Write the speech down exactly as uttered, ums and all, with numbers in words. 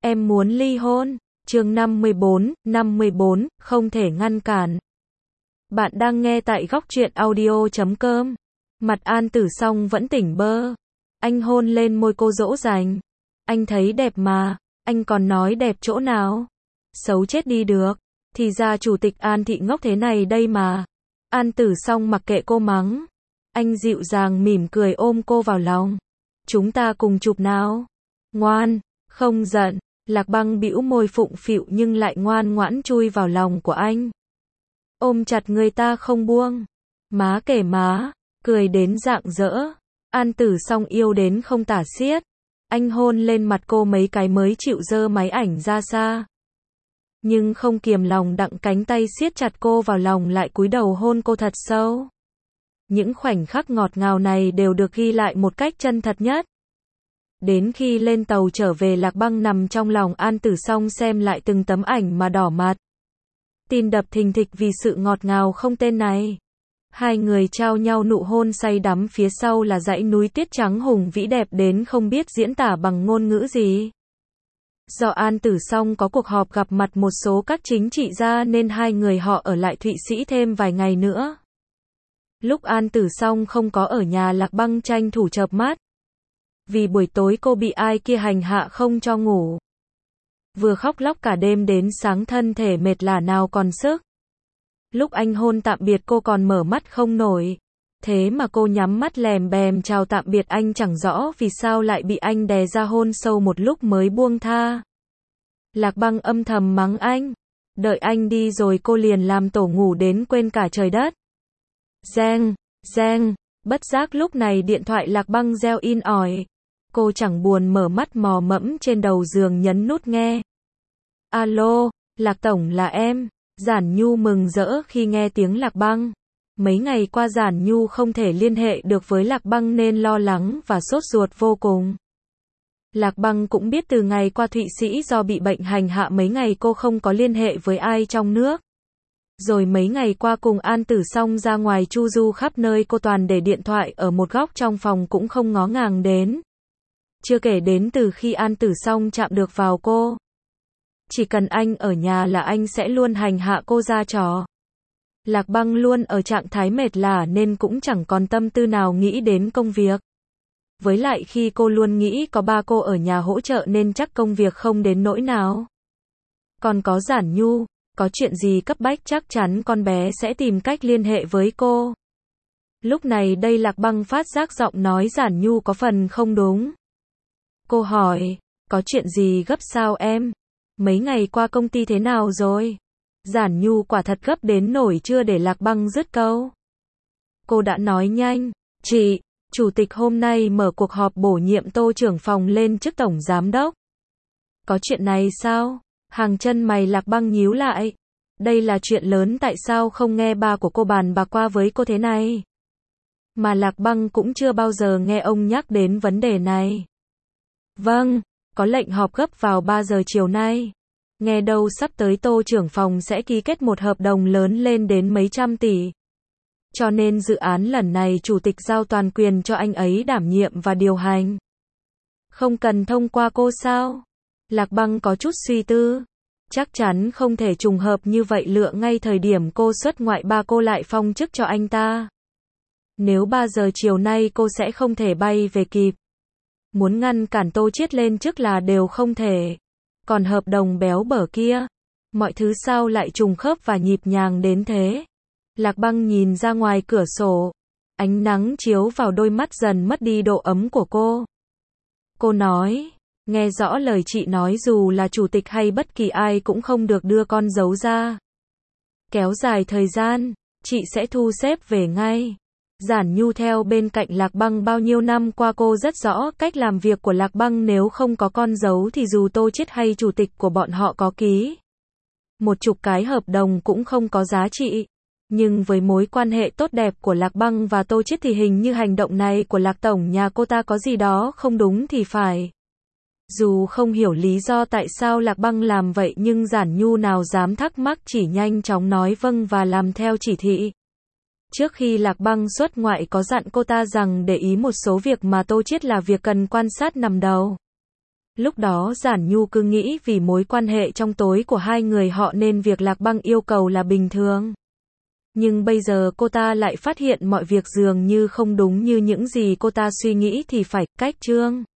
em muốn ly hôn. Chương năm mươi bốn, năm mươi bốn, không thể ngăn cản. Bạn đang nghe tại góc truyện audio chấm com. Mặt An Tử Song vẫn tỉnh bơ. Anh hôn lên môi cô dỗ dành. Anh thấy đẹp mà, anh còn nói đẹp chỗ nào? Xấu chết đi được. Thì ra chủ tịch An thị ngốc thế này đây mà. An Tử Song mặc kệ cô mắng. Anh dịu dàng mỉm cười ôm cô vào lòng. Chúng ta cùng chụp nào. Ngoan, không giận. Lạc Băng bĩu môi phụng phịu nhưng lại ngoan ngoãn chui vào lòng của anh. Ôm chặt người ta không buông. Má kể má, cười đến rạng rỡ. An Tử Song yêu đến không tả xiết. Anh hôn lên mặt cô mấy cái mới chịu giơ máy ảnh ra xa. Nhưng không kiềm lòng đặng cánh tay siết chặt cô vào lòng lại cúi đầu hôn cô thật sâu. Những khoảnh khắc ngọt ngào này đều được ghi lại một cách chân thật nhất. Đến khi lên tàu trở về, Lạc Băng nằm trong lòng An Tử Song xem lại từng tấm ảnh mà đỏ mặt. Tim đập thình thịch vì sự ngọt ngào không tên này. Hai người trao nhau nụ hôn say đắm, phía sau là dãy núi tuyết trắng hùng vĩ đẹp đến không biết diễn tả bằng ngôn ngữ gì. Do An Tử Song có cuộc họp gặp mặt một số các chính trị gia nên hai người họ ở lại Thụy Sĩ thêm vài ngày nữa. Lúc An Tử Song không có ở nhà, Lạc Băng tranh thủ chợp mắt. Vì buổi tối cô bị ai kia hành hạ không cho ngủ. Vừa khóc lóc cả đêm đến sáng, thân thể mệt lả nào còn sức. Lúc anh hôn tạm biệt cô còn mở mắt không nổi. Thế mà cô nhắm mắt lèm bèm chào tạm biệt anh, chẳng rõ vì sao lại bị anh đè ra hôn sâu một lúc mới buông tha. Lạc Băng âm thầm mắng anh. Đợi anh đi rồi cô liền làm tổ ngủ đến quên cả trời đất. Reng, reng, bất giác lúc này điện thoại Lạc Băng reo in ỏi. Cô chẳng buồn mở mắt, mò mẫm trên đầu giường nhấn nút nghe. Alo, Lạc Tổng là em. Giản Nhu mừng rỡ khi nghe tiếng Lạc Băng. Mấy ngày qua Giản Nhu không thể liên hệ được với Lạc Băng nên lo lắng và sốt ruột vô cùng. Lạc Băng cũng biết từ ngày qua Thụy Sĩ do bị bệnh hành hạ mấy ngày cô không có liên hệ với ai trong nước. Rồi mấy ngày qua cùng An Tử Song ra ngoài chu du khắp nơi, cô toàn để điện thoại ở một góc trong phòng cũng không ngó ngàng đến. Chưa kể đến từ khi An Tử Song chạm được vào cô. Chỉ cần anh ở nhà là anh sẽ luôn hành hạ cô ra trò. Lạc Băng luôn ở trạng thái mệt lả nên cũng chẳng còn tâm tư nào nghĩ đến công việc. Với lại khi cô luôn nghĩ có ba cô ở nhà hỗ trợ nên chắc công việc không đến nỗi nào. Còn có Giản Nhu, có chuyện gì cấp bách chắc chắn con bé sẽ tìm cách liên hệ với cô. Lúc này đây Lạc Băng phát giác giọng nói Giản Nhu có phần không đúng. Cô hỏi, có chuyện gì gấp sao em? Mấy ngày qua công ty thế nào rồi? Giản Nhu quả thật gấp đến nỗi chưa để Lạc Băng dứt câu. Cô đã nói nhanh, chị, chủ tịch hôm nay mở cuộc họp bổ nhiệm Tô trưởng phòng lên chức tổng giám đốc. Có chuyện này sao? Hàng chân mày Lạc Băng nhíu lại. Đây là chuyện lớn, tại sao không nghe ba của cô bàn bạc qua với cô thế này? Mà Lạc Băng cũng chưa bao giờ nghe ông nhắc đến vấn đề này. Vâng, có lệnh họp gấp vào ba giờ chiều nay. Nghe đâu sắp tới Tô trưởng phòng sẽ ký kết một hợp đồng lớn lên đến mấy trăm tỷ. Cho nên dự án lần này chủ tịch giao toàn quyền cho anh ấy đảm nhiệm và điều hành. Không cần thông qua cô sao? Lạc Băng có chút suy tư. Chắc chắn không thể trùng hợp như vậy, lựa ngay thời điểm cô xuất ngoại ba cô lại phong chức cho anh ta. Nếu ba giờ chiều nay cô sẽ không thể bay về kịp. Muốn ngăn cản Tô Chiết lên chức là đều không thể. Còn hợp đồng béo bở kia, mọi thứ sao lại trùng khớp và nhịp nhàng đến thế? Lạc Băng nhìn ra ngoài cửa sổ. Ánh nắng chiếu vào đôi mắt dần mất đi độ ấm của cô. Cô nói, nghe rõ lời chị nói, dù là chủ tịch hay bất kỳ ai cũng không được đưa con dấu ra. Kéo dài thời gian, chị sẽ thu xếp về ngay. Giản Nhu theo bên cạnh Lạc Băng bao nhiêu năm qua, cô rất rõ cách làm việc của Lạc Băng. Nếu không có con dấu thì dù Tô Chiết hay chủ tịch của bọn họ có ký một chục cái hợp đồng cũng không có giá trị. Nhưng với mối quan hệ tốt đẹp của Lạc Băng và Tô Chiết thì hình như hành động này của Lạc Tổng nhà cô ta có gì đó không đúng thì phải. Dù không hiểu lý do tại sao Lạc Băng làm vậy nhưng Giản Nhu nào dám thắc mắc, chỉ nhanh chóng nói vâng và làm theo chỉ thị. Trước khi Lạc Băng xuất ngoại có dặn cô ta rằng để ý một số việc mà Tô Chiết là việc cần quan sát nằm đầu. Lúc đó Giản Nhu cứ nghĩ vì mối quan hệ trong tối của hai người họ nên việc Lạc Băng yêu cầu là bình thường. Nhưng bây giờ cô ta lại phát hiện mọi việc dường như không đúng như những gì cô ta suy nghĩ thì phải, cách Trương